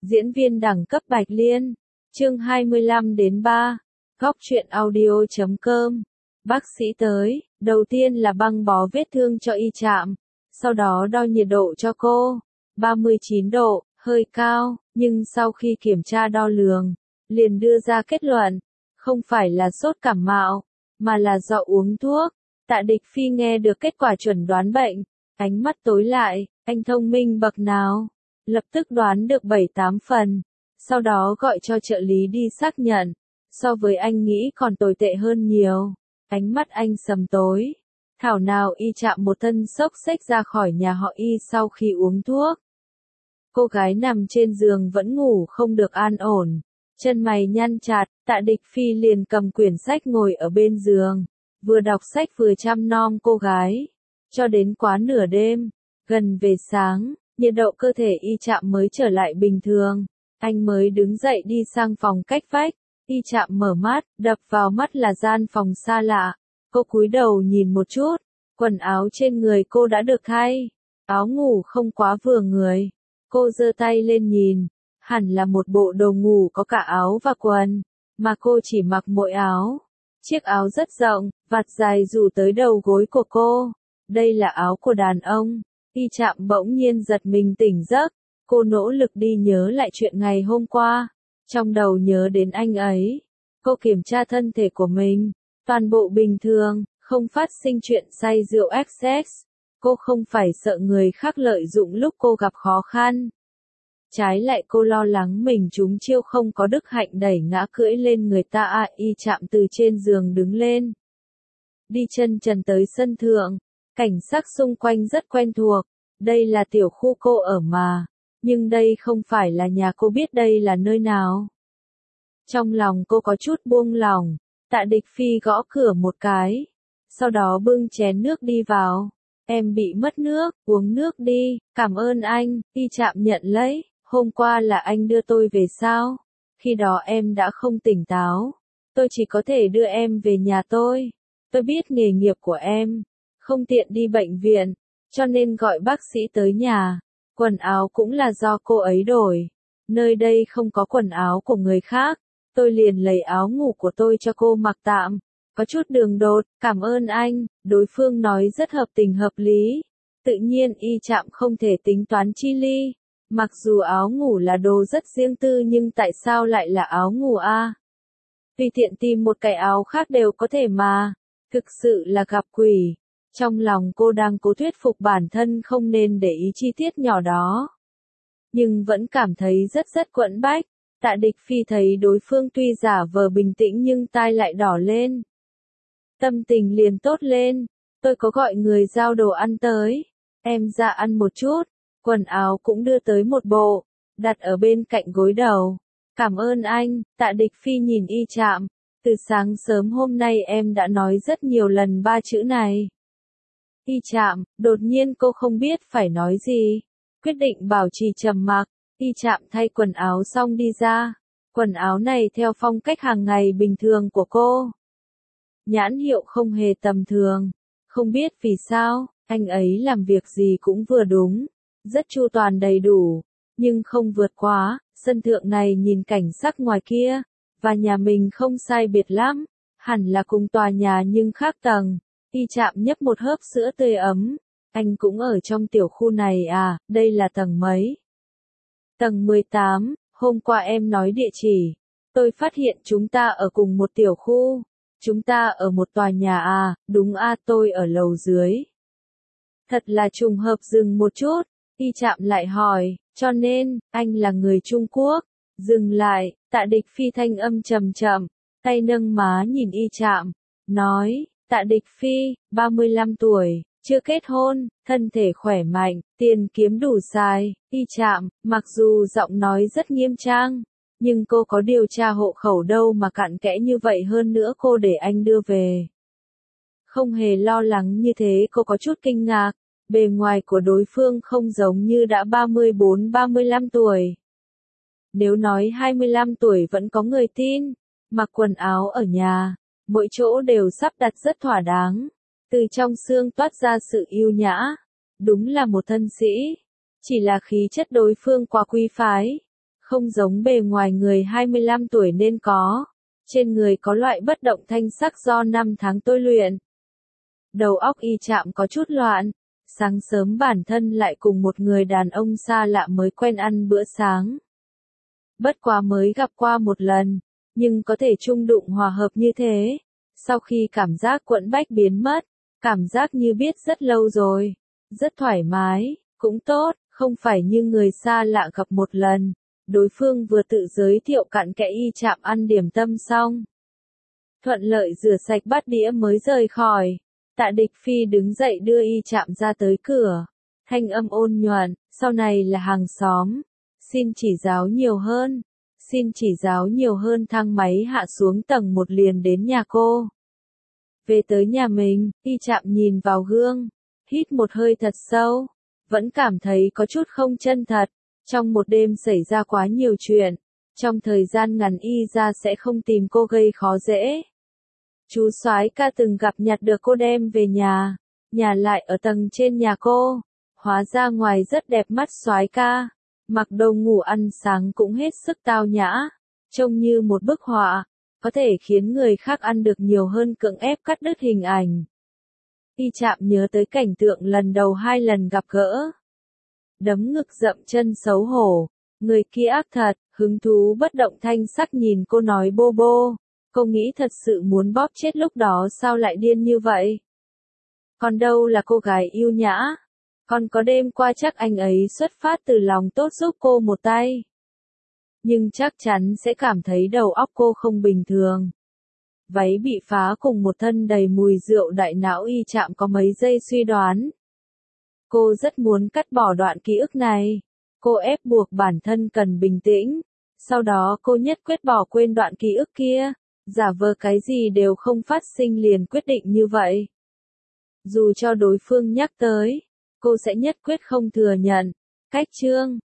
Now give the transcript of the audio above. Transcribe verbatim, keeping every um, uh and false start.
Diễn viên đẳng cấp Bạch Liên. Chương hai mươi lăm đến ba. Góc truyện audio chấm com. Bác sĩ tới, đầu tiên là băng bó vết thương cho y Trạm, sau đó đo nhiệt độ cho cô. ba mươi chín độ, hơi cao, nhưng sau khi kiểm tra đo lường, liền đưa ra kết luận, không phải là sốt cảm mạo, mà là do uống thuốc. Tạ Địch Phi nghe được kết quả chuẩn đoán bệnh, ánh mắt tối lại, anh thông minh bậc nào, lập tức đoán được bảy tám phần, sau đó gọi cho trợ lý đi xác nhận, so với anh nghĩ còn tồi tệ hơn nhiều. Ánh mắt anh sầm tối, thảo nào y Trạm một thân xốc xếch ra khỏi nhà họ y sau khi uống thuốc. Cô gái nằm trên giường vẫn ngủ không được an ổn, chân mày nhăn chặt. Tạ Địch Phi liền cầm quyển sách ngồi ở bên giường, vừa đọc sách vừa chăm nom cô gái, cho đến quá nửa đêm, gần về sáng, nhiệt độ cơ thể y Trạm mới trở lại bình thường, anh mới đứng dậy đi sang phòng cách vách. Y Trạm mở mắt, đập vào mắt là gian phòng xa lạ. Cô cúi đầu nhìn một chút, quần áo trên người cô đã được thay, áo ngủ không quá vừa người. Cô giơ tay lên nhìn, hẳn là một bộ đồ ngủ có cả áo và quần, mà cô chỉ mặc mỗi áo. Chiếc áo rất rộng, vạt dài rủ tới đầu gối của cô. Đây là áo của đàn ông. Y Trạm bỗng nhiên giật mình tỉnh giấc, cô nỗ lực đi nhớ lại chuyện ngày hôm qua. Trong đầu nhớ đến anh ấy, cô kiểm tra thân thể của mình, toàn bộ bình thường, không phát sinh chuyện say rượu excess. Cô không phải sợ người khác lợi dụng lúc cô gặp khó khăn. Trái lại cô lo lắng mình trúng chiêu không có đức hạnh đẩy ngã cưỡi lên người ta. À, Y Trạm từ trên giường đứng lên, đi chân trần tới sân thượng, cảnh sắc xung quanh rất quen thuộc. Đây là tiểu khu cô ở mà. Nhưng đây không phải là nhà cô, biết đây là nơi nào. Trong lòng cô có chút buông lỏng, Tạ Địch Phi gõ cửa một cái, sau đó bưng chén nước đi vào. Em bị mất nước, uống nước đi, cảm ơn anh. Y Trạm nhận lấy, hôm qua là anh đưa tôi về sao? Khi đó em đã không tỉnh táo, tôi chỉ có thể đưa em về nhà tôi. Tôi biết nghề nghiệp của em, không tiện đi bệnh viện, cho nên gọi bác sĩ tới nhà. Quần áo cũng là do cô ấy đổi. Nơi đây không có quần áo của người khác. Tôi liền lấy áo ngủ của tôi cho cô mặc tạm. Có chút đường đột, cảm ơn anh. Đối phương nói rất hợp tình hợp lý. Tự nhiên Y Trạm không thể tính toán chi ly. Mặc dù áo ngủ là đồ rất riêng tư nhưng tại sao lại là áo ngủ a? Tùy tiện tìm một cái áo khác đều có thể mà. Thực sự là gặp quỷ. Trong lòng cô đang cố thuyết phục bản thân không nên để ý chi tiết nhỏ đó. Nhưng vẫn cảm thấy rất rất quẫn bách. Tạ Địch Phi thấy đối phương tuy giả vờ bình tĩnh nhưng tai lại đỏ lên. Tâm tình liền tốt lên. Tôi có gọi người giao đồ ăn tới. Em ra ăn một chút. Quần áo cũng đưa tới một bộ, đặt ở bên cạnh gối đầu. Cảm ơn anh. Tạ Địch Phi nhìn Y Trạm. Từ sáng sớm hôm nay em đã nói rất nhiều lần ba chữ này. Y Trạm, đột nhiên cô không biết phải nói gì. Quyết định bảo trì trầm mặc. Y Trạm thay quần áo xong đi ra. Quần áo này theo phong cách hàng ngày bình thường của cô. Nhãn hiệu không hề tầm thường. Không biết vì sao, anh ấy làm việc gì cũng vừa đúng. Rất chu toàn đầy đủ. Nhưng không vượt quá. Sân thượng này nhìn cảnh sắc ngoài kia. Và nhà mình không sai biệt lắm. Hẳn là cùng tòa nhà nhưng khác tầng. Y Trạm nhấp một hớp sữa tươi ấm. Anh cũng ở trong tiểu khu này à, đây là tầng mấy? Tầng mười tám, hôm qua em nói địa chỉ. Tôi phát hiện chúng ta ở cùng một tiểu khu. Chúng ta ở một tòa nhà à, đúng à, tôi ở lầu dưới. Thật là trùng hợp. Dừng một chút, Y Trạm lại hỏi, cho nên, anh là người Trung Quốc. Dừng lại, Tạ Địch Phi thanh âm trầm chậm, tay nâng má nhìn Y Trạm, nói, Tạ Địch Phi, ba mươi lăm tuổi, chưa kết hôn, thân thể khỏe mạnh, tiền kiếm đủ xài. Y Trạm, mặc dù giọng nói rất nghiêm trang, nhưng cô có điều tra hộ khẩu đâu mà cặn kẽ như vậy, hơn nữa cô để anh đưa về. Không hề lo lắng như thế. Cô có chút kinh ngạc, bề ngoài của đối phương không giống như đã ba mươi bốn ba mươi lăm tuổi. Nếu nói hai mươi lăm tuổi vẫn có người tin, mặc quần áo ở nhà, mỗi chỗ đều sắp đặt rất thỏa đáng, từ trong xương toát ra sự yêu nhã, đúng là một thân sĩ. Chỉ là khí chất đối phương quá quý phái, Không giống bề ngoài người hai mươi lăm tuổi nên có. Trên người có loại bất động thanh sắc do năm tháng tôi luyện. Đầu óc Y Trạm có chút loạn. Sáng sớm bản thân lại cùng một người đàn ông xa lạ mới quen ăn bữa sáng. Bất quá mới gặp qua một lần, nhưng có thể chung đụng hòa hợp như thế. Sau khi cảm giác quẫn bách biến mất, cảm giác như biết rất lâu rồi, rất thoải mái, cũng tốt, không phải như người xa lạ gặp một lần. Đối phương vừa tự giới thiệu cặn kẽ Y Trạm ăn điểm tâm xong. Thuận lợi rửa sạch bát đĩa mới rời khỏi. Tạ Địch Phi đứng dậy đưa Y Trạm ra tới cửa. Thanh âm ôn nhuận, sau này là hàng xóm. Xin chỉ giáo nhiều hơn. Xin chỉ giáo nhiều hơn. Thang máy hạ xuống tầng một liền đến nhà cô. Về tới nhà mình, Y Trạm nhìn vào gương. Hít một hơi thật sâu. Vẫn cảm thấy có chút không chân thật. Trong một đêm xảy ra quá nhiều chuyện. Trong thời gian ngắn Y ra sẽ không tìm cô gây khó dễ. Chú soái ca từng gặp nhặt được cô đem về nhà. Nhà lại ở tầng trên nhà cô. Hóa ra ngoài rất đẹp mắt soái ca. Mặc đồ ngủ ăn sáng cũng hết sức tao nhã. Trông như một bức họa. Có thể khiến người khác ăn được nhiều hơn cưỡng ép cắt đứt hình ảnh. Y Trạm nhớ tới cảnh tượng lần đầu hai lần gặp gỡ. Đấm ngực dậm chân xấu hổ. Người kia ác thật, hứng thú bất động thanh sắc nhìn cô nói bô bô. Cô nghĩ thật sự muốn bóp chết lúc đó sao lại điên như vậy? Còn đâu là cô gái yêu nhã. Còn có đêm qua chắc anh ấy xuất phát từ lòng tốt giúp cô một tay. Nhưng chắc chắn sẽ cảm thấy đầu óc cô không bình thường. Váy bị phá cùng một thân đầy mùi rượu đại não Y Trạm có mấy giây suy đoán. Cô rất muốn cắt bỏ đoạn ký ức này. Cô ép buộc bản thân cần bình tĩnh. Sau đó cô nhất quyết bỏ quên đoạn ký ức kia. Giả vờ cái gì đều không phát sinh liền quyết định như vậy. Dù cho đối phương nhắc tới, cô sẽ nhất quyết không thừa nhận. Cách chương